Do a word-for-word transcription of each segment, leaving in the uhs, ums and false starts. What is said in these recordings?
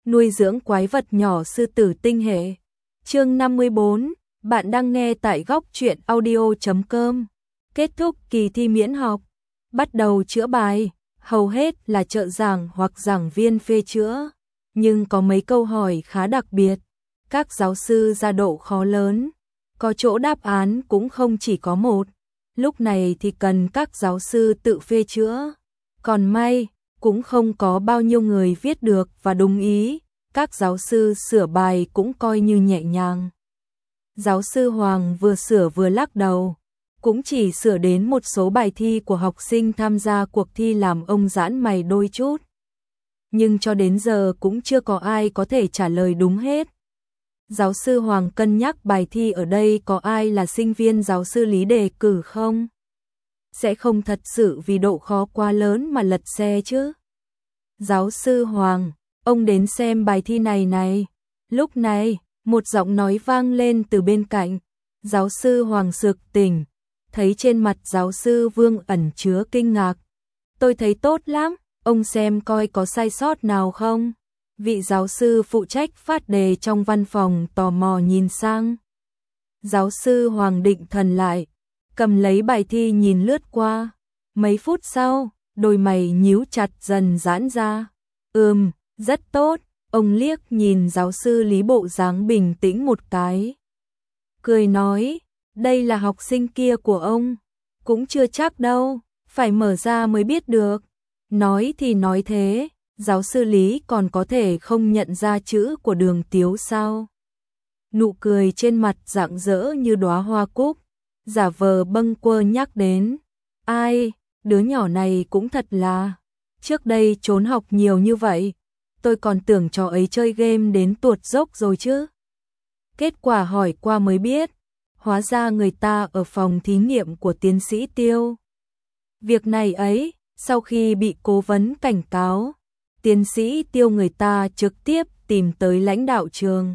nuôi dưỡng quái vật nhỏ sư tử tinh hệ. Chương năm mươi bốn, bạn đang nghe tại góc truyện audio chấm com. Kết thúc kỳ thi miễn học, bắt đầu chữa bài, hầu hết là trợ giảng hoặc giảng viên phê chữa, nhưng có mấy câu hỏi khá đặc biệt, các giáo sư ra độ khó lớn, có chỗ đáp án cũng không chỉ có một, lúc này thì cần các giáo sư tự phê chữa. Còn may, cũng không có bao nhiêu người viết được và đúng ý, các giáo sư sửa bài cũng coi như nhẹ nhàng. Giáo sư Hoàng vừa sửa vừa lắc đầu, cũng chỉ sửa đến một số bài thi của học sinh tham gia cuộc thi làm ông giãn mày đôi chút. Nhưng cho đến giờ cũng chưa có ai có thể trả lời đúng hết. Giáo sư Hoàng cân nhắc bài thi ở đây có ai là sinh viên giáo sư Lý đề cử không? Sẽ không thật sự vì độ khó quá lớn mà lật xe chứ. Giáo sư Hoàng, ông đến xem bài thi này này. Lúc này, một giọng nói vang lên từ bên cạnh. Giáo sư Hoàng sực tỉnh, thấy trên mặt giáo sư Vương ẩn chứa kinh ngạc. Tôi thấy tốt lắm, ông xem coi có sai sót nào không? Vị giáo sư phụ trách phát đề trong văn phòng tò mò nhìn sang. Giáo sư Hoàng định thần lại, cầm lấy bài thi nhìn lướt qua. Mấy phút sau, đôi mày nhíu chặt dần giãn ra. Ừm, rất tốt, ông liếc nhìn giáo sư Lý bộ dáng bình tĩnh một cái. Cười nói, đây là học sinh kia của ông. Cũng chưa chắc đâu, phải mở ra mới biết được. Nói thì nói thế, giáo sư Lý còn có thể không nhận ra chữ của Đường Tiếu sao? Nụ cười trên mặt rạng rỡ như đóa hoa cúc, giả vờ bâng quơ nhắc đến. Ai, đứa nhỏ này cũng thật là, trước đây trốn học nhiều như vậy, tôi còn tưởng trò ấy chơi game đến tuột dốc rồi chứ. Kết quả hỏi qua mới biết, hóa ra người ta ở phòng thí nghiệm của tiến sĩ Tiêu. Việc này ấy, sau khi bị cố vấn cảnh cáo, tiến sĩ Tiêu người ta trực tiếp tìm tới lãnh đạo trường.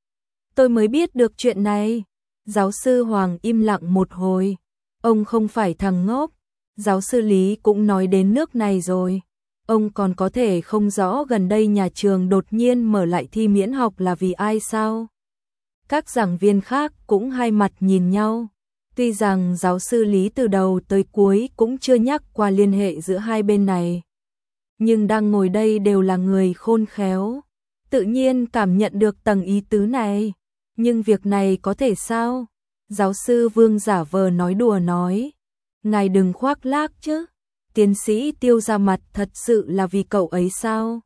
Tôi mới biết được chuyện này. Giáo sư Hoàng im lặng một hồi. Ông không phải thằng ngốc. Giáo sư Lý cũng nói đến nước này rồi. Ông còn có thể không rõ gần đây nhà trường đột nhiên mở lại thi miễn học là vì ai sao? Các giảng viên khác cũng hai mặt nhìn nhau. Tuy rằng giáo sư Lý từ đầu tới cuối cũng chưa nhắc qua liên hệ giữa hai bên này. Nhưng đang ngồi đây đều là người khôn khéo. Tự nhiên cảm nhận được tầng ý tứ này. Nhưng việc này có thể sao? Giáo sư Vương giả vờ nói đùa nói. Ngài đừng khoác lác chứ. Tiến sĩ Tiêu ra mặt thật sự là vì cậu ấy sao?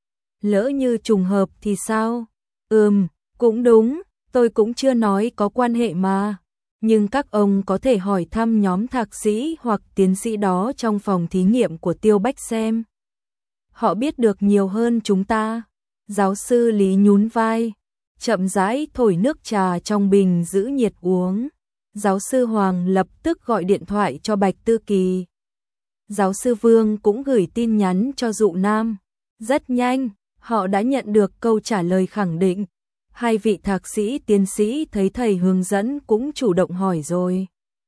Lỡ như trùng hợp thì sao? Ừm, cũng đúng, tôi cũng chưa nói có quan hệ mà. Nhưng các ông có thể hỏi thăm nhóm thạc sĩ hoặc tiến sĩ đó trong phòng thí nghiệm của Tiêu Bách xem. Họ biết được nhiều hơn chúng ta. Giáo sư Lý nhún vai, chậm rãi thổi nước trà trong bình giữ nhiệt uống. Giáo sư Hoàng lập tức gọi điện thoại cho Bạch Tư Kỳ. Giáo sư Vương cũng gửi tin nhắn cho Dụ Nam. Rất nhanh, họ đã nhận được câu trả lời khẳng định. Hai vị thạc sĩ tiến sĩ thấy thầy hướng dẫn cũng chủ động hỏi rồi.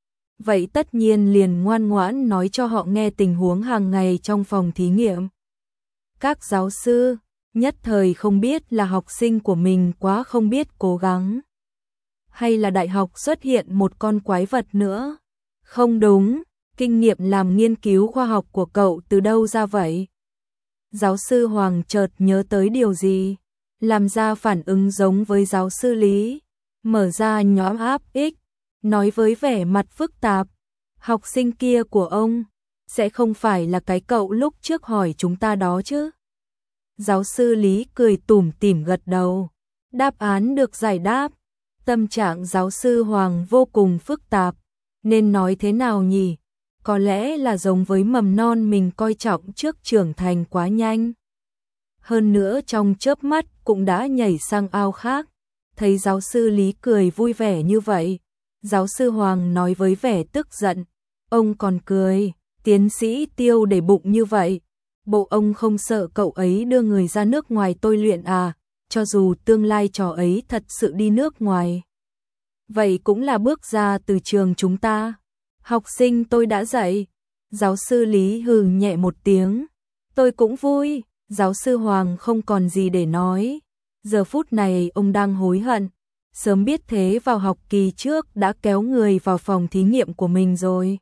Vậy tất nhiên liền ngoan ngoãn nói cho họ nghe tình huống hàng ngày trong phòng thí nghiệm. Các giáo sư nhất thời không biết là học sinh của mình quá không biết cố gắng. Hay là đại học xuất hiện một con quái vật nữa. Không đúng, kinh nghiệm làm nghiên cứu khoa học của cậu từ đâu ra vậy? Giáo sư Hoàng chợt nhớ tới điều gì, làm ra phản ứng giống với giáo sư Lý, mở ra nhóm áp X, nói với vẻ mặt phức tạp. Học sinh kia của ông, sẽ không phải là cái cậu lúc trước hỏi chúng ta đó chứ? Giáo sư Lý cười tủm tỉm gật đầu. Đáp án được giải đáp. Tâm trạng giáo sư Hoàng vô cùng phức tạp. Nên nói thế nào nhỉ? Có lẽ là giống với mầm non mình coi trọng trước trưởng thành quá nhanh. Hơn nữa trong chớp mắt cũng đã nhảy sang ao khác. Thấy giáo sư Lý cười vui vẻ như vậy, giáo sư Hoàng nói với vẻ tức giận. Ông còn cười, tiến sĩ Tiêu để bụng như vậy. Bộ ông không sợ cậu ấy đưa người ra nước ngoài tôi luyện à, cho dù tương lai trò ấy thật sự đi nước ngoài. Vậy cũng là bước ra từ trường chúng ta. Học sinh tôi đã dạy. Giáo sư Lý hừ nhẹ một tiếng. Tôi cũng vui, Giáo sư Hoàng không còn gì để nói. Giờ phút này ông đang hối hận. Sớm biết thế vào học kỳ trước đã kéo người vào phòng thí nghiệm của mình rồi.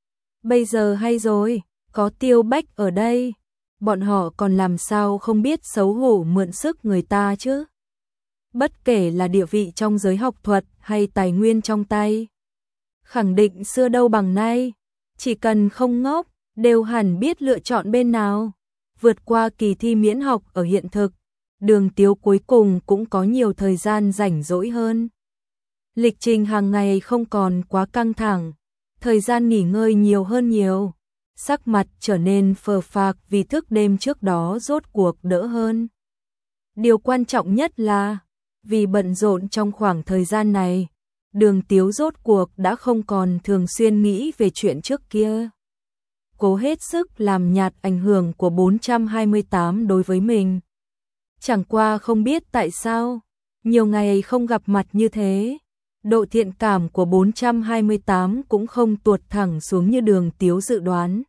Bây giờ hay rồi, có Tiêu Bách ở đây. Bọn họ còn làm sao không biết xấu hổ mượn sức người ta chứ. Bất kể là địa vị trong giới học thuật hay tài nguyên trong tay. Khẳng định xưa đâu bằng nay. Chỉ cần không ngốc, đều hẳn biết lựa chọn bên nào. Vượt qua kỳ thi miễn học ở hiện thực, Đường Tiếu cuối cùng cũng có nhiều thời gian rảnh rỗi hơn. Lịch trình hàng ngày không còn quá căng thẳng, thời gian nghỉ ngơi nhiều hơn nhiều. Sắc mặt trở nên phờ phạc vì thức đêm trước đó rốt cuộc đỡ hơn. Điều quan trọng nhất là, vì bận rộn trong khoảng thời gian này, Đường Tiếu rốt cuộc đã không còn thường xuyên nghĩ về chuyện trước kia. Cố hết sức làm nhạt ảnh hưởng của bốn trăm hai mươi tám đối với mình. Chẳng qua không biết tại sao, nhiều ngày không gặp mặt như thế, độ thiện cảm của bốn trăm hai mươi tám cũng không tuột thẳng xuống như Đường Tiếu dự đoán,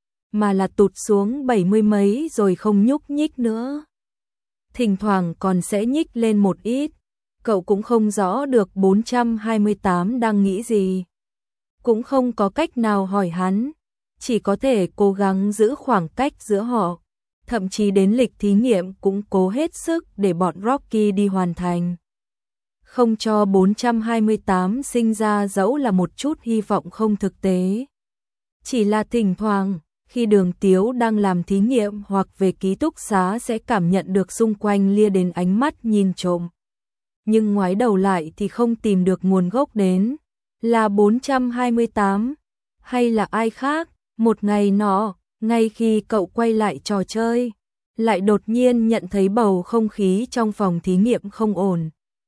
mà là tụt xuống bảy mươi mấy rồi không nhúc nhích nữa. Thỉnh thoảng còn sẽ nhích lên một ít, cậu cũng không rõ được bốn trăm hai mươi tám đang nghĩ gì. Cũng không có cách nào hỏi hắn, chỉ có thể cố gắng giữ khoảng cách giữa họ. Thậm chí đến lịch thí nghiệm cũng cố hết sức để bọn Rocky đi hoàn thành. Không cho bốn trăm hai mươi tám sinh ra dẫu là một chút hy vọng không thực tế. Chỉ là thỉnh thoảng, khi Đường Tiếu đang làm thí nghiệm hoặc về ký túc xá sẽ cảm nhận được xung quanh lia đến ánh mắt nhìn trộm. Nhưng ngoái đầu lại thì không tìm được nguồn gốc đến. Là bốn trăm hai mươi tám, hay là ai khác? Một ngày nọ, ngay khi cậu quay lại trò chơi, lại đột nhiên nhận thấy bầu không khí trong phòng thí nghiệm không ổn.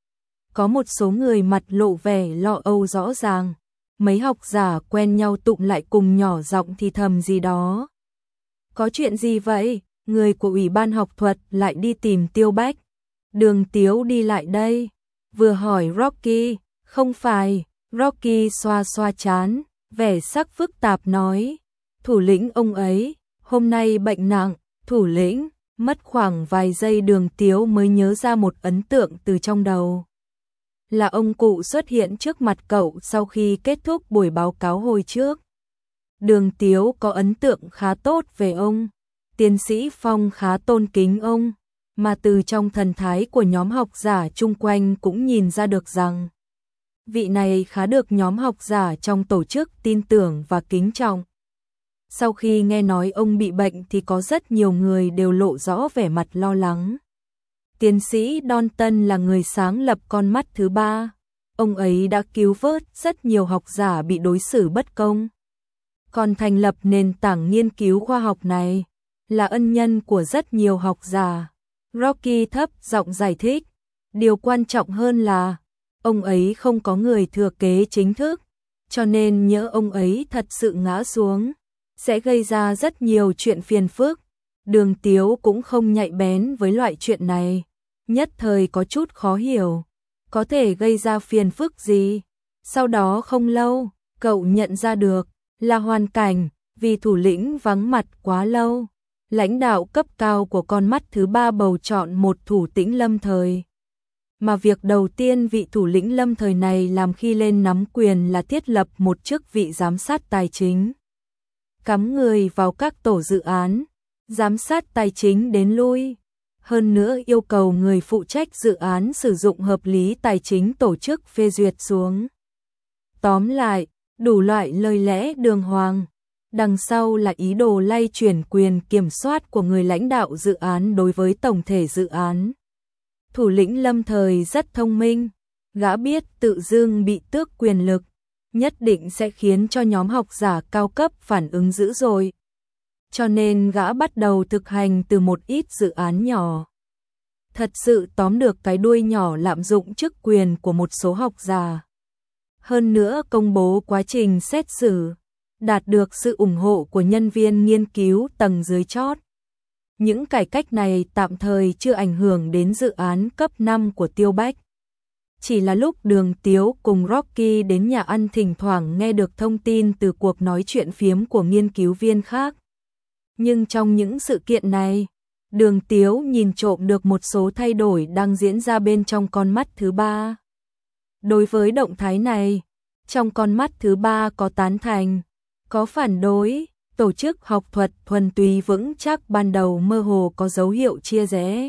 Có một số người mặt lộ vẻ lo âu rõ ràng, mấy học giả quen nhau tụm lại cùng nhỏ giọng thì thầm gì đó. Có chuyện gì vậy? Người của Ủy ban học thuật lại đi tìm Tiêu Bách. Đường Tiếu đi lại đây, vừa hỏi Rocky, không phải. Rocky xoa xoa trán, vẻ sắc phức tạp nói, thủ lĩnh ông ấy, hôm nay bệnh nặng. Thủ lĩnh, mất khoảng vài giây Đường Tiếu mới nhớ ra một ấn tượng từ trong đầu. Là ông cụ xuất hiện trước mặt cậu sau khi kết thúc buổi báo cáo hồi trước. Đường Tiếu có ấn tượng khá tốt về ông, tiến sĩ Phong khá tôn kính ông, mà từ trong thần thái của nhóm học giả chung quanh cũng nhìn ra được rằng vị này khá được nhóm học giả trong tổ chức tin tưởng và kính trọng. Sau khi nghe nói ông bị bệnh thì có rất nhiều người đều lộ rõ vẻ mặt lo lắng. Tiến sĩ Dalton là người sáng lập con mắt thứ ba. Ông ấy đã cứu vớt rất nhiều học giả bị đối xử bất công. Còn thành lập nền tảng nghiên cứu khoa học này, là ân nhân của rất nhiều học giả. Rocky thấp giọng giải thích. Điều quan trọng hơn là, ông ấy không có người thừa kế chính thức, cho nên nhỡ ông ấy thật sự ngã xuống, sẽ gây ra rất nhiều chuyện phiền phức. Đường Tiếu cũng không nhạy bén với loại chuyện này, nhất thời có chút khó hiểu, có thể gây ra phiền phức gì. Sau đó không lâu, cậu nhận ra được là hoàn cảnh, vì thủ lĩnh vắng mặt quá lâu. Lãnh đạo cấp cao của con mắt thứ ba bầu chọn một thủ tĩnh lâm thời. Mà việc đầu tiên vị thủ lĩnh lâm thời này làm khi lên nắm quyền là thiết lập một chức vị giám sát tài chính. Cắm người vào các tổ dự án, giám sát tài chính đến lui. Hơn nữa yêu cầu người phụ trách dự án sử dụng hợp lý tài chính tổ chức phê duyệt xuống. Tóm lại, đủ loại lời lẽ đường hoàng. Đằng sau là ý đồ lay chuyển quyền kiểm soát của người lãnh đạo dự án đối với tổng thể dự án. Thủ lĩnh lâm thời rất thông minh, gã biết tự dưng bị tước quyền lực, nhất định sẽ khiến cho nhóm học giả cao cấp phản ứng dữ dội. Cho nên gã bắt đầu thực hành từ một ít dự án nhỏ. Thật sự tóm được cái đuôi nhỏ lạm dụng chức quyền của một số học giả. Hơn nữa công bố quá trình xét xử, đạt được sự ủng hộ của nhân viên nghiên cứu tầng dưới chót. Những cải cách này tạm thời chưa ảnh hưởng đến dự án cấp năm của Tiêu Bách. Chỉ là lúc Đường Tiếu cùng Rocky đến nhà ăn thỉnh thoảng nghe được thông tin từ cuộc nói chuyện phiếm của nghiên cứu viên khác. Nhưng trong những sự kiện này, Đường Tiếu nhìn trộm được một số thay đổi đang diễn ra bên trong con mắt thứ ba. Đối với động thái này, trong con mắt thứ ba có tán thành, có phản đối, tổ chức học thuật thuần túy vững chắc ban đầu mơ hồ có dấu hiệu chia rẽ.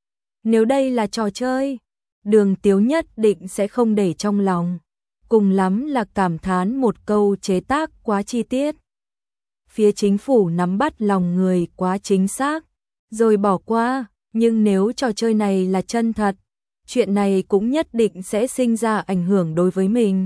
Nếu đây là trò chơi, Đường Tiếu nhất định sẽ không để trong lòng, cùng lắm là cảm thán một câu chế tác quá chi tiết. Phía chính phủ nắm bắt lòng người quá chính xác, rồi bỏ qua, nhưng nếu trò chơi này là chân thật, chuyện này cũng nhất định sẽ sinh ra ảnh hưởng đối với mình.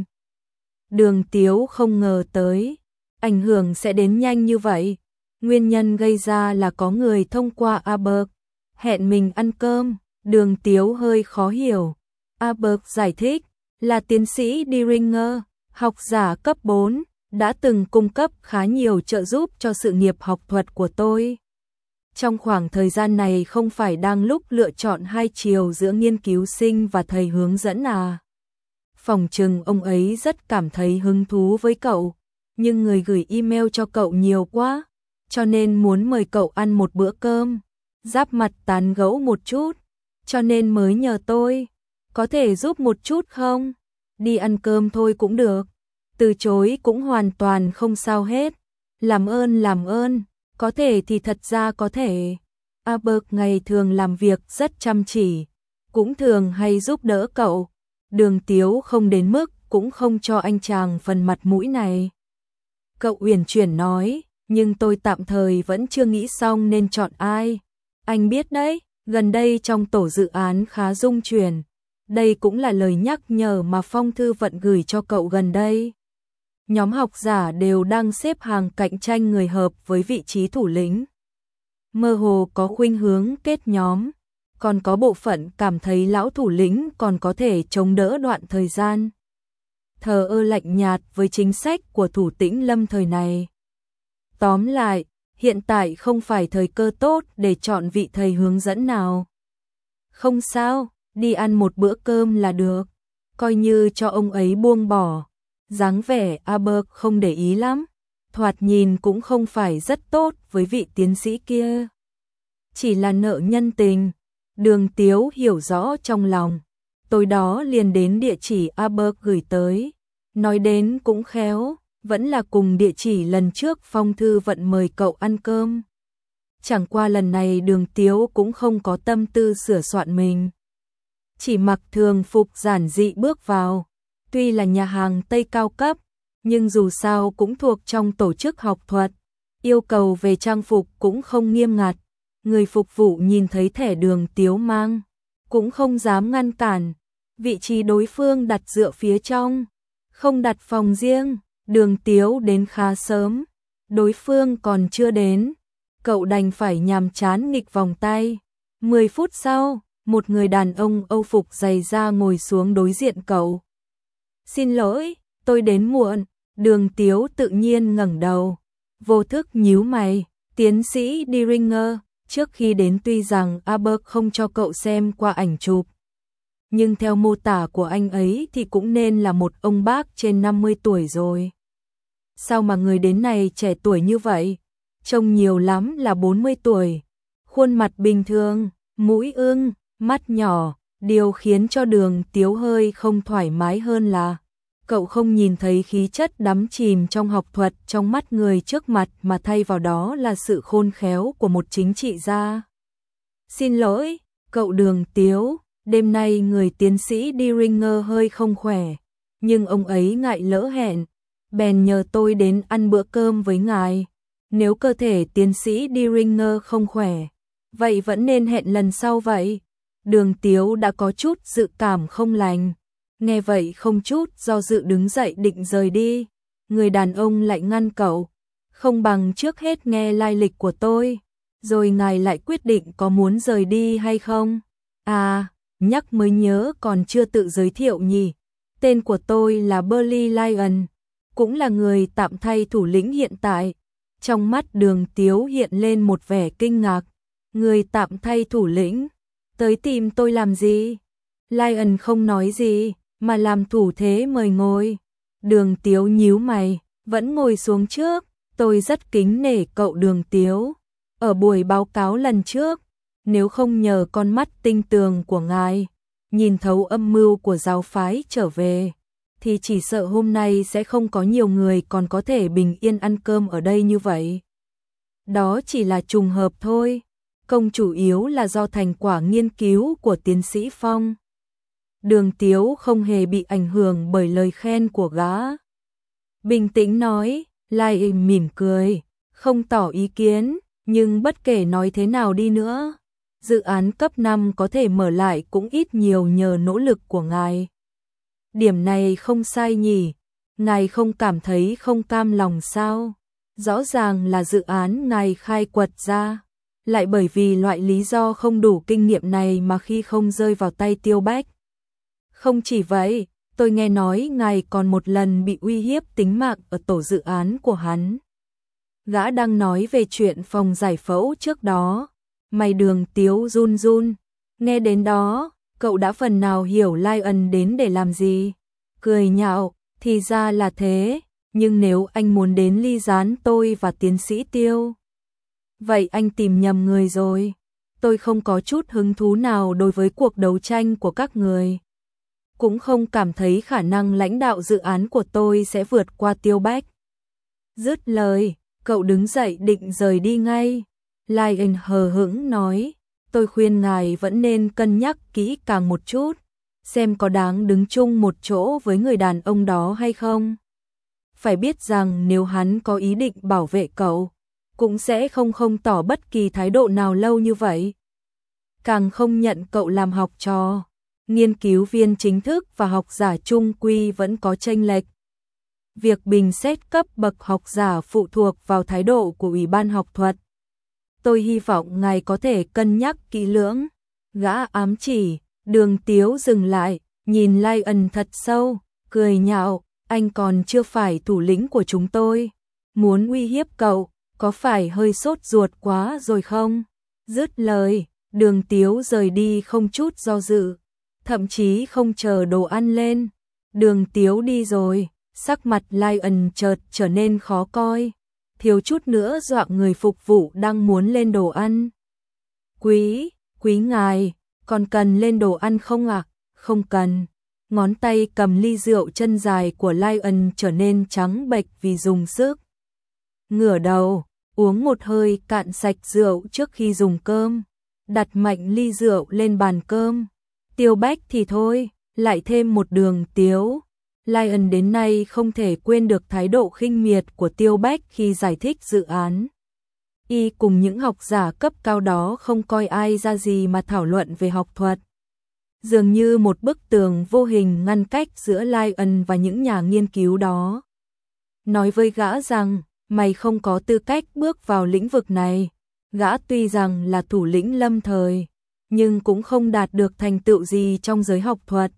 Đường Tiếu không ngờ tới, ảnh hưởng sẽ đến nhanh như vậy. Nguyên nhân gây ra là có người thông qua Aberg hẹn mình ăn cơm. Đường Tiếu hơi khó hiểu. Aberg giải thích là tiến sĩ Diringer, học giả cấp bốn, đã từng cung cấp khá nhiều trợ giúp cho sự nghiệp học thuật của tôi. Trong khoảng thời gian này không phải đang lúc lựa chọn hai chiều giữa nghiên cứu sinh và thầy hướng dẫn à? Phòng trừng ông ấy rất cảm thấy hứng thú với cậu, nhưng người gửi email cho cậu nhiều quá, cho nên muốn mời cậu ăn một bữa cơm, giáp mặt tán gẫu một chút, cho nên mới nhờ tôi, có thể giúp một chút không? Đi ăn cơm thôi cũng được, từ chối cũng hoàn toàn không sao hết, làm ơn làm ơn, có thể thì thật ra có thể. Aberg ngày thường làm việc rất chăm chỉ, cũng thường hay giúp đỡ cậu. Đường Tiếu không đến mức cũng không cho anh chàng phần mặt mũi này. Cậu uyển chuyển nói, nhưng tôi tạm thời vẫn chưa nghĩ xong nên chọn ai. Anh biết đấy, gần đây trong tổ dự án khá rung chuyển. Đây cũng là lời nhắc nhở mà Phong Thư Vận gửi cho cậu gần đây. Nhóm học giả đều đang xếp hàng cạnh tranh người hợp với vị trí thủ lĩnh. Mơ hồ có khuynh hướng kết nhóm, còn có bộ phận cảm thấy lão thủ lĩnh còn có thể chống đỡ đoạn thời gian. Thờ ơ lạnh nhạt với chính sách của thủ tĩnh Lâm thời này. Tóm lại, hiện tại không phải thời cơ tốt để chọn vị thầy hướng dẫn nào. Không sao, đi ăn một bữa cơm là được, coi như cho ông ấy buông bỏ. Dáng vẻ Aberg không để ý lắm, thoạt nhìn cũng không phải rất tốt với vị tiến sĩ kia. Chỉ là nợ nhân tình. Đường Tiếu hiểu rõ trong lòng, tối đó liền đến địa chỉ Aberg gửi tới, nói đến cũng khéo, vẫn là cùng địa chỉ lần trước Phong Thư Vận mời cậu ăn cơm. Chẳng qua lần này Đường Tiếu cũng không có tâm tư sửa soạn mình, chỉ mặc thường phục giản dị bước vào. Tuy là nhà hàng Tây cao cấp, nhưng dù sao cũng thuộc trong tổ chức học thuật, yêu cầu về trang phục cũng không nghiêm ngặt. Người phục vụ nhìn thấy thẻ Đường Tiếu mang, cũng không dám ngăn cản. Vị trí đối phương đặt dựa phía trong, không đặt phòng riêng. Đường Tiếu đến khá sớm, đối phương còn chưa đến, cậu đành phải nhàm chán nghịch vòng tay. Mười phút sau, một người đàn ông Âu phục dày da ngồi xuống đối diện cậu. Xin lỗi, tôi đến muộn. Đường Tiếu tự nhiên ngẩng đầu, vô thức nhíu mày. Tiến sĩ Diringer, trước khi đến tuy rằng Aberg không cho cậu xem qua ảnh chụp, nhưng theo mô tả của anh ấy thì cũng nên là một ông bác trên năm mươi tuổi rồi. Sao mà người đến này trẻ tuổi như vậy? Trông nhiều lắm là bốn mươi tuổi. Khuôn mặt bình thường, mũi ưng, mắt nhỏ. Điều khiến cho Đường Tiếu hơi không thoải mái hơn là cậu không nhìn thấy khí chất đắm chìm trong học thuật trong mắt người trước mặt, mà thay vào đó là sự khôn khéo của một chính trị gia. Xin lỗi, cậu Đường Tiếu, đêm nay người tiến sĩ Diringer hơi không khỏe, nhưng ông ấy ngại lỡ hẹn, bèn nhờ tôi đến ăn bữa cơm với ngài. Nếu cơ thể tiến sĩ Diringer không khỏe, vậy vẫn nên hẹn lần sau vậy. Đường Tiếu đã có chút dự cảm không lành, nghe vậy không chút do dự đứng dậy định rời đi. Người đàn ông lại ngăn cậu, không bằng trước hết nghe lai lịch của tôi, rồi ngài lại quyết định có muốn rời đi hay không. À, nhắc mới nhớ còn chưa tự giới thiệu nhỉ. Tên của tôi là Burley Lion, cũng là người tạm thay thủ lĩnh hiện tại. Trong mắt Đường Tiếu hiện lên một vẻ kinh ngạc. Người tạm thay thủ lĩnh? Tới tìm tôi làm gì? Lion không nói gì, mà làm thủ thế mời ngồi. Đường Tiếu nhíu mày, vẫn ngồi xuống trước. Tôi rất kính nể cậu Đường Tiếu. Ở buổi báo cáo lần trước, nếu không nhờ con mắt tinh tường của ngài, nhìn thấu âm mưu của giáo phái trở về, thì chỉ sợ hôm nay sẽ không có nhiều người còn có thể bình yên ăn cơm ở đây như vậy. Đó chỉ là trùng hợp thôi, công chủ yếu là do thành quả nghiên cứu của tiến sĩ Phong. Đường Tiếu không hề bị ảnh hưởng bởi lời khen của gã. Bình tĩnh nói, Lai mỉm cười, không tỏ ý kiến, nhưng bất kể nói thế nào đi nữa, dự án cấp năm có thể mở lại cũng ít nhiều nhờ nỗ lực của ngài. Điểm này không sai nhỉ, ngài không cảm thấy không cam lòng sao? Rõ ràng là dự án ngài khai quật ra, lại bởi vì loại lý do không đủ kinh nghiệm này mà khi không rơi vào tay Tiêu Bách. Không chỉ vậy, tôi nghe nói ngài còn một lần bị uy hiếp tính mạng ở tổ dự án của hắn. Gã đang nói về chuyện phòng giải phẫu trước đó, mày Đường Tiếu run run, nghe đến đó, cậu đã phần nào hiểu Lion đến để làm gì. Cười nhạo, thì ra là thế, nhưng nếu anh muốn đến ly gián tôi và tiến sĩ Tiêu, vậy anh tìm nhầm người rồi. Tôi không có chút hứng thú nào đối với cuộc đấu tranh của các người. Cũng không cảm thấy khả năng lãnh đạo dự án của tôi sẽ vượt qua Tiêu Bách. Dứt lời, cậu đứng dậy định rời đi ngay. Lion hờ hững nói, tôi khuyên ngài vẫn nên cân nhắc kỹ càng một chút, xem có đáng đứng chung một chỗ với người đàn ông đó hay không. Phải biết rằng nếu hắn có ý định bảo vệ cậu, cũng sẽ không không tỏ bất kỳ thái độ nào lâu như vậy. Càng không nhận cậu làm học trò. Nghiên cứu viên chính thức và học giả trung quy vẫn có chênh lệch. Việc bình xét cấp bậc học giả phụ thuộc vào thái độ của Ủy ban học thuật. Tôi hy vọng ngài có thể cân nhắc kỹ lưỡng. Gã ám chỉ, Đường Tiếu dừng lại, nhìn Lion thật sâu, cười nhạo, anh còn chưa phải thủ lĩnh của chúng tôi. Muốn uy hiếp cậu, có phải hơi sốt ruột quá rồi không? Dứt lời, Đường Tiếu rời đi không chút do dự, thậm chí không chờ đồ ăn lên. Đường Tiếu đi rồi, sắc mặt Lion chợt trở nên khó coi, thiếu chút nữa dọa người phục vụ đang muốn lên đồ ăn. Quý, quý ngài, còn cần lên đồ ăn không ạ? À? Không cần. Ngón tay cầm ly rượu chân dài của Lion trở nên trắng bệch vì dùng sức. Ngửa đầu, uống một hơi cạn sạch rượu trước khi dùng cơm, đặt mạnh ly rượu lên bàn cơm. Tiêu Bách thì thôi, lại thêm một Đường Tiếu. Lion đến nay không thể quên được thái độ khinh miệt của Tiêu Bách khi giải thích dự án. Y cùng những học giả cấp cao đó không coi ai ra gì mà thảo luận về học thuật. Dường như một bức tường vô hình ngăn cách giữa Lion và những nhà nghiên cứu đó. Nói với gã rằng, mày không có tư cách bước vào lĩnh vực này. Gã tuy rằng là thủ lĩnh lâm thời, nhưng cũng không đạt được thành tựu gì trong giới học thuật.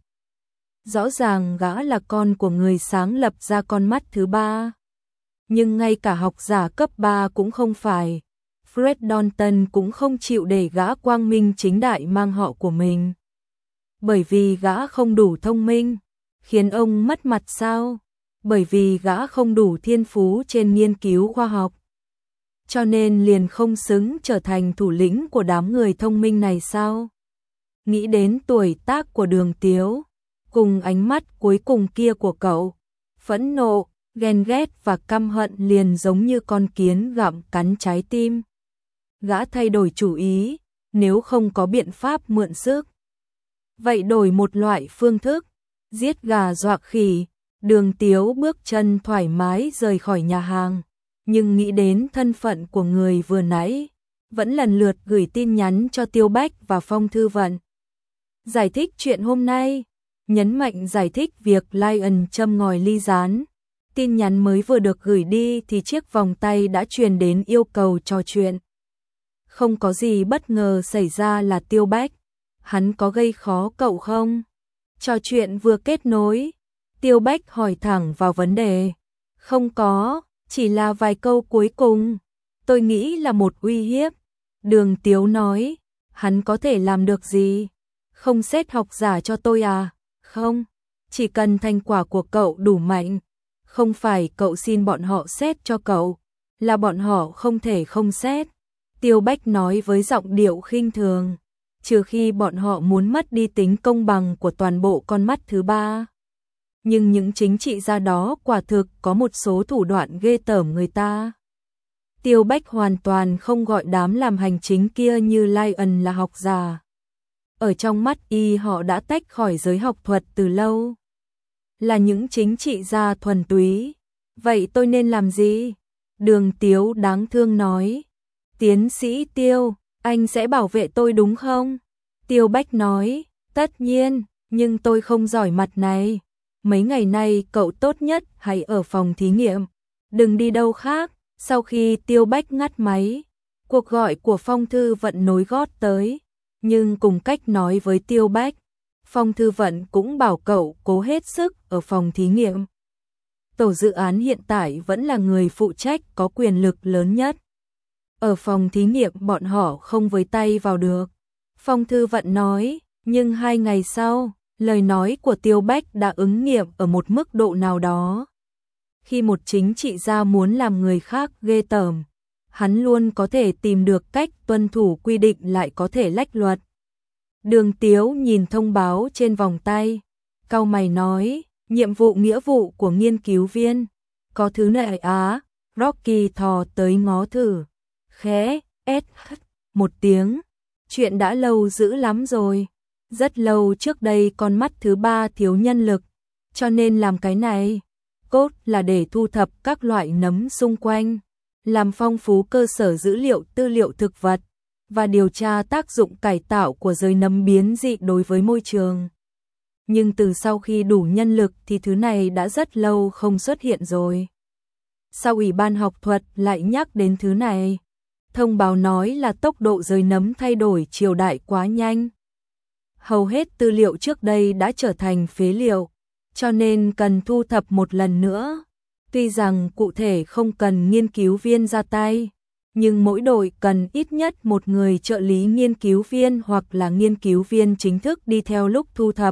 Rõ ràng gã là con của người sáng lập ra con mắt thứ ba. Nhưng ngay cả học giả cấp ba cũng không phải. Fred Dalton cũng không chịu để gã quang minh chính đại mang họ của mình. Bởi vì gã không đủ thông minh, khiến ông mất mặt sao? Bởi vì gã không đủ thiên phú trên nghiên cứu khoa học, cho nên liền không xứng trở thành thủ lĩnh của đám người thông minh này sao? Nghĩ đến tuổi tác của Đường Tiếu, cùng ánh mắt cuối cùng kia của cậu, phẫn nộ, ghen ghét và căm hận liền giống như con kiến gặm cắn trái tim. Gã thay đổi chủ ý, nếu không có biện pháp mượn sức, vậy đổi một loại phương thức, giết gà dọa khỉ. Đường Tiếu bước chân thoải mái rời khỏi nhà hàng, nhưng nghĩ đến thân phận của người vừa nãy, vẫn lần lượt gửi tin nhắn cho Tiêu Bách và Phong Thư Vận. Giải thích chuyện hôm nay, nhấn mạnh giải thích việc Lion châm ngòi ly gián. Tin nhắn mới vừa được gửi đi thì chiếc vòng tay đã truyền đến yêu cầu trò chuyện. Không có gì bất ngờ xảy ra là Tiêu Bách. Hắn có gây khó cậu không? Trò chuyện vừa kết nối, Tiêu Bách hỏi thẳng vào vấn đề. Không có, chỉ là vài câu cuối cùng. Tôi nghĩ là một uy hiếp. Đường Tiếu nói, hắn có thể làm được gì? Không xét học giả cho tôi à? Không, chỉ cần thành quả của cậu đủ mạnh. Không phải cậu xin bọn họ xét cho cậu, là bọn họ không thể không xét. Tiêu Bách nói với giọng điệu khinh thường, trừ khi bọn họ muốn mất đi tính công bằng của toàn bộ con mắt thứ ba. Nhưng những chính trị gia đó quả thực có một số thủ đoạn ghê tởm người ta. Tiêu Bách hoàn toàn không gọi đám làm hành chính kia như Lion là học giả. Ở trong mắt y họ đã tách khỏi giới học thuật từ lâu. Là những chính trị gia thuần túy. Vậy tôi nên làm gì? Đường Tiếu đáng thương nói. Tiến sĩ Tiêu, anh sẽ bảo vệ tôi đúng không? Tiêu Bách nói, tất nhiên, nhưng tôi không giỏi mặt này. Mấy ngày nay cậu tốt nhất hãy ở phòng thí nghiệm, đừng đi đâu khác. Sau khi Tiêu Bách ngắt máy, cuộc gọi của Phong Thư Vận nối gót tới, nhưng cùng cách nói với Tiêu Bách, Phong Thư Vận cũng bảo cậu cố hết sức ở phòng thí nghiệm. Tổ dự án hiện tại vẫn là người phụ trách có quyền lực lớn nhất. Ở phòng thí nghiệm bọn họ không với tay vào được. Phong Thư Vận nói, nhưng hai ngày sau, lời nói của Tiêu Bách đã ứng nghiệm ở một mức độ nào đó. Khi một chính trị gia muốn làm người khác ghê tởm, hắn luôn có thể tìm được cách tuân thủ quy định lại có thể lách luật. Đường Tiếu nhìn thông báo trên vòng tay, cau mày nói, nhiệm vụ nghĩa vụ của nghiên cứu viên, có thứ này á. Rocky thò tới ngó thử, khẽ, ét một tiếng, chuyện đã lâu dữ lắm rồi, rất lâu trước đây con mắt thứ ba thiếu nhân lực, cho nên làm cái này, cốt là để thu thập các loại nấm xung quanh, làm phong phú cơ sở dữ liệu tư liệu thực vật, và điều tra tác dụng cải tạo của giới nấm biến dị đối với môi trường. Nhưng từ sau khi đủ nhân lực thì thứ này đã rất lâu không xuất hiện rồi. Sao Ủy ban học thuật lại nhắc đến thứ này? Thông báo nói là tốc độ giới nấm thay đổi triều đại quá nhanh. Hầu hết tư liệu trước đây đã trở thành phế liệu, cho nên cần thu thập một lần nữa. Tuy rằng cụ thể không cần nghiên cứu viên ra tay, nhưng mỗi đội cần ít nhất một người trợ lý nghiên cứu viên hoặc là nghiên cứu viên chính thức đi theo lúc thu thập.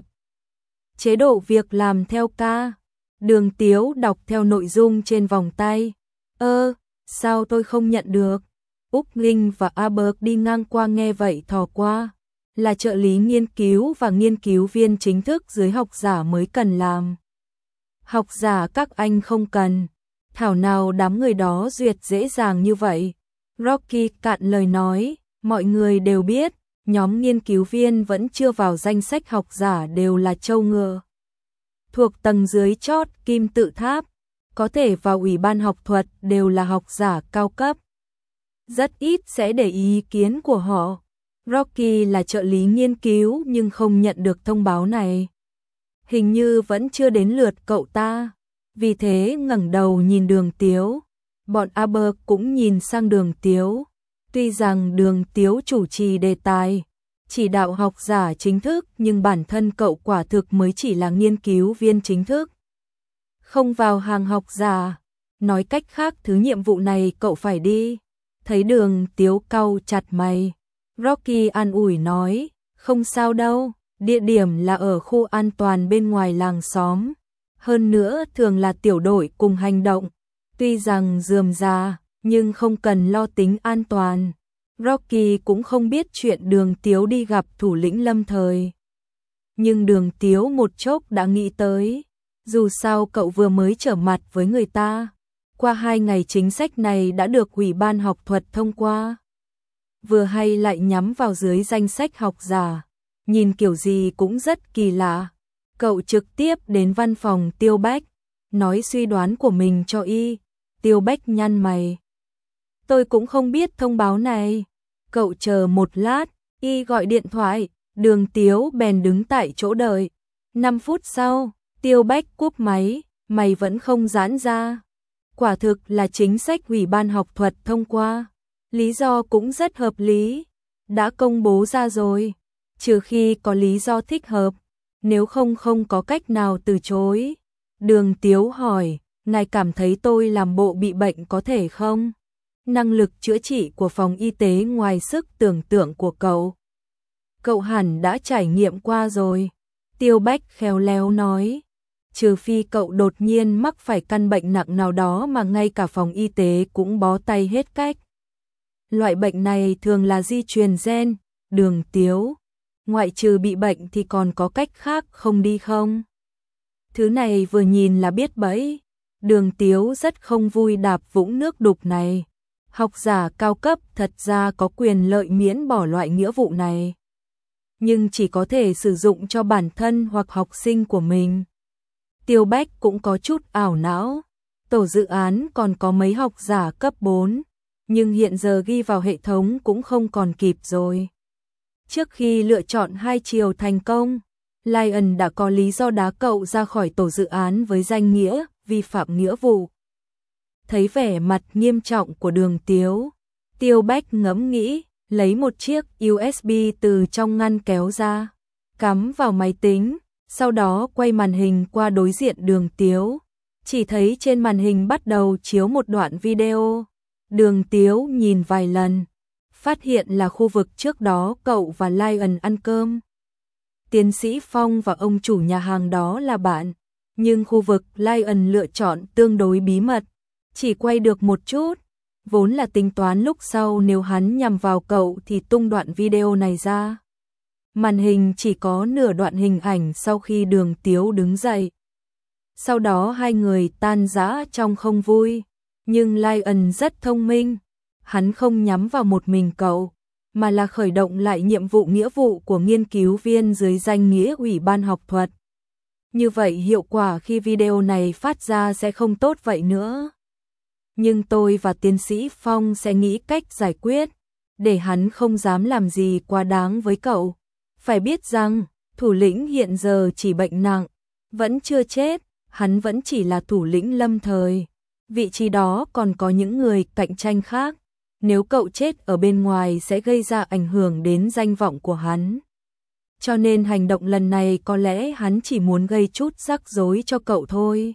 Chế độ việc làm theo ca. Đường Tiếu đọc theo nội dung trên vòng tay. Ơ, sao tôi không nhận được? Úc Linh và Albert đi ngang qua nghe vậy thò qua. Là trợ lý nghiên cứu và nghiên cứu viên chính thức dưới học giả mới cần làm. Học giả các anh không cần. Thảo nào đám người đó duyệt dễ dàng như vậy. Rocky cạn lời nói, mọi người đều biết, nhóm nghiên cứu viên vẫn chưa vào danh sách học giả đều là trâu ngựa. Thuộc tầng dưới chót kim tự tháp, có thể vào ủy ban học thuật đều là học giả cao cấp. Rất ít sẽ để ý kiến của họ. Rocky là trợ lý nghiên cứu nhưng không nhận được thông báo này. Hình như vẫn chưa đến lượt cậu ta. Vì thế ngẩng đầu nhìn Đường Tiếu. Bọn Albert cũng nhìn sang Đường Tiếu. Tuy rằng Đường Tiếu chủ trì đề tài, chỉ đạo học giả chính thức, nhưng bản thân cậu quả thực mới chỉ là nghiên cứu viên chính thức, không vào hàng học giả. Nói cách khác thứ nhiệm vụ này cậu phải đi. Thấy Đường Tiếu cau chặt mày, Rocky an ủi nói, không sao đâu, địa điểm là ở khu an toàn bên ngoài làng xóm. Hơn nữa thường là tiểu đội cùng hành động, tuy rằng rườm rà, nhưng không cần lo tính an toàn. Rocky cũng không biết chuyện Đường Tiếu đi gặp thủ lĩnh lâm thời. Nhưng Đường Tiếu một chốc đã nghĩ tới, dù sao cậu vừa mới trở mặt với người ta. Qua hai ngày chính sách này đã được Ủy ban học thuật thông qua. Vừa hay lại nhắm vào dưới danh sách học giả. Nhìn kiểu gì cũng rất kỳ lạ. Cậu trực tiếp đến văn phòng Tiêu Bách, nói suy đoán của mình cho y. Tiêu Bách nhăn mày. Tôi cũng không biết thông báo này. Cậu chờ một lát, y gọi điện thoại, Đường Tiếu bèn đứng tại chỗ đợi. Năm phút sau, Tiêu Bách cúp máy, mày vẫn không giãn ra. Quả thực là chính sách Ủy ban học thuật thông qua. Lý do cũng rất hợp lý. Đã công bố ra rồi. Trừ khi có lý do thích hợp. Nếu không không có cách nào từ chối. Đường Tiếu hỏi, ngài cảm thấy tôi làm bộ bị bệnh có thể không? Năng lực chữa trị của phòng y tế ngoài sức tưởng tượng của cậu. Cậu hẳn đã trải nghiệm qua rồi. Tiêu Bách khéo léo nói. Trừ phi cậu đột nhiên mắc phải căn bệnh nặng nào đó mà ngay cả phòng y tế cũng bó tay hết cách. Loại bệnh này thường là di truyền gen, đường tiếu. Ngoại trừ bị bệnh thì còn có cách khác không đi không? Thứ này vừa nhìn là biết bẫy. Đường tiếu rất không vui đạp vũng nước đục này. Học giả cao cấp thật ra có quyền lợi miễn bỏ loại nghĩa vụ này, nhưng chỉ có thể sử dụng cho bản thân hoặc học sinh của mình. Tiêu Bách cũng có chút ảo não. Tổ dự án còn có mấy học giả cấp bốn, nhưng hiện giờ ghi vào hệ thống cũng không còn kịp rồi. Trước khi lựa chọn hai chiều thành công, Lion đã có lý do đá cậu ra khỏi tổ dự án với danh nghĩa vi phạm nghĩa vụ. Thấy vẻ mặt nghiêm trọng của Đường Tiếu, Tiêu Bách ngẫm nghĩ, lấy một chiếc u ét bê từ trong ngăn kéo ra, cắm vào máy tính, sau đó quay màn hình qua đối diện Đường Tiếu. Chỉ thấy trên màn hình bắt đầu chiếu một đoạn video. Đường Tiếu nhìn vài lần, phát hiện là khu vực trước đó cậu và Lion ăn cơm. Tiến sĩ Phong và ông chủ nhà hàng đó là bạn, nhưng khu vực Lion lựa chọn tương đối bí mật, chỉ quay được một chút. Vốn là tính toán lúc sau nếu hắn nhằm vào cậu thì tung đoạn video này ra. Màn hình chỉ có nửa đoạn hình ảnh sau khi Đường Tiếu đứng dậy. Sau đó hai người tan rã trong không vui, nhưng Lion rất thông minh, hắn không nhắm vào một mình cậu, mà là khởi động lại nhiệm vụ nghĩa vụ của nghiên cứu viên dưới danh nghĩa Ủy ban học thuật. Như vậy hiệu quả khi video này phát ra sẽ không tốt vậy nữa. Nhưng tôi và tiến sĩ Phong sẽ nghĩ cách giải quyết, để hắn không dám làm gì quá đáng với cậu. Phải biết rằng, thủ lĩnh hiện giờ chỉ bệnh nặng, vẫn chưa chết, hắn vẫn chỉ là thủ lĩnh lâm thời. Vị trí đó còn có những người cạnh tranh khác. Nếu cậu chết ở bên ngoài sẽ gây ra ảnh hưởng đến danh vọng của hắn. Cho nên hành động lần này có lẽ hắn chỉ muốn gây chút rắc rối cho cậu thôi.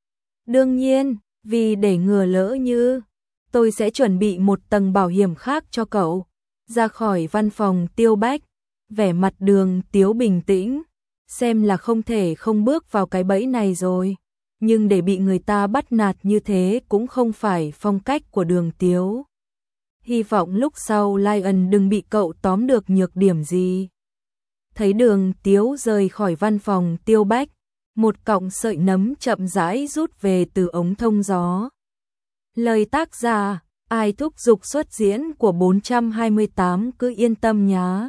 Đương nhiên, vì để ngừa lỡ như, tôi sẽ chuẩn bị một tầng bảo hiểm khác cho cậu. Ra khỏi văn phòng Tiêu Bách, vẻ mặt Đường Tiếu bình tĩnh, xem là không thể không bước vào cái bẫy này rồi. Nhưng để bị người ta bắt nạt như thế cũng không phải phong cách của Đường Tiếu. Hy vọng lúc sau Lion đừng bị cậu tóm được nhược điểm gì. Thấy Đường Tiếu rời khỏi văn phòng Tiêu Bách, một cọng sợi nấm chậm rãi rút về từ ống thông gió. Lời tác giả, ai thúc giục xuất diễn của bốn trăm hai mươi tám cứ yên tâm nhá.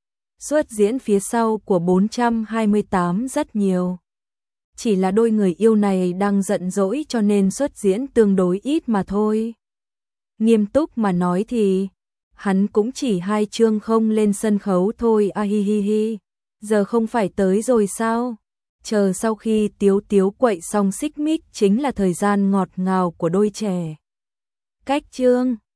Xuất diễn phía sau của bốn trăm hai mươi tám rất nhiều. Chỉ là đôi người yêu này đang giận dỗi cho nên xuất diễn tương đối ít mà thôi. Nghiêm túc mà nói thì, hắn cũng chỉ hai chương không lên sân khấu thôi a hi hi hi. Giờ không phải tới rồi sao? Chờ sau khi Tiếu Tiếu quậy xong xích mích chính là thời gian ngọt ngào của đôi trẻ. Cách chương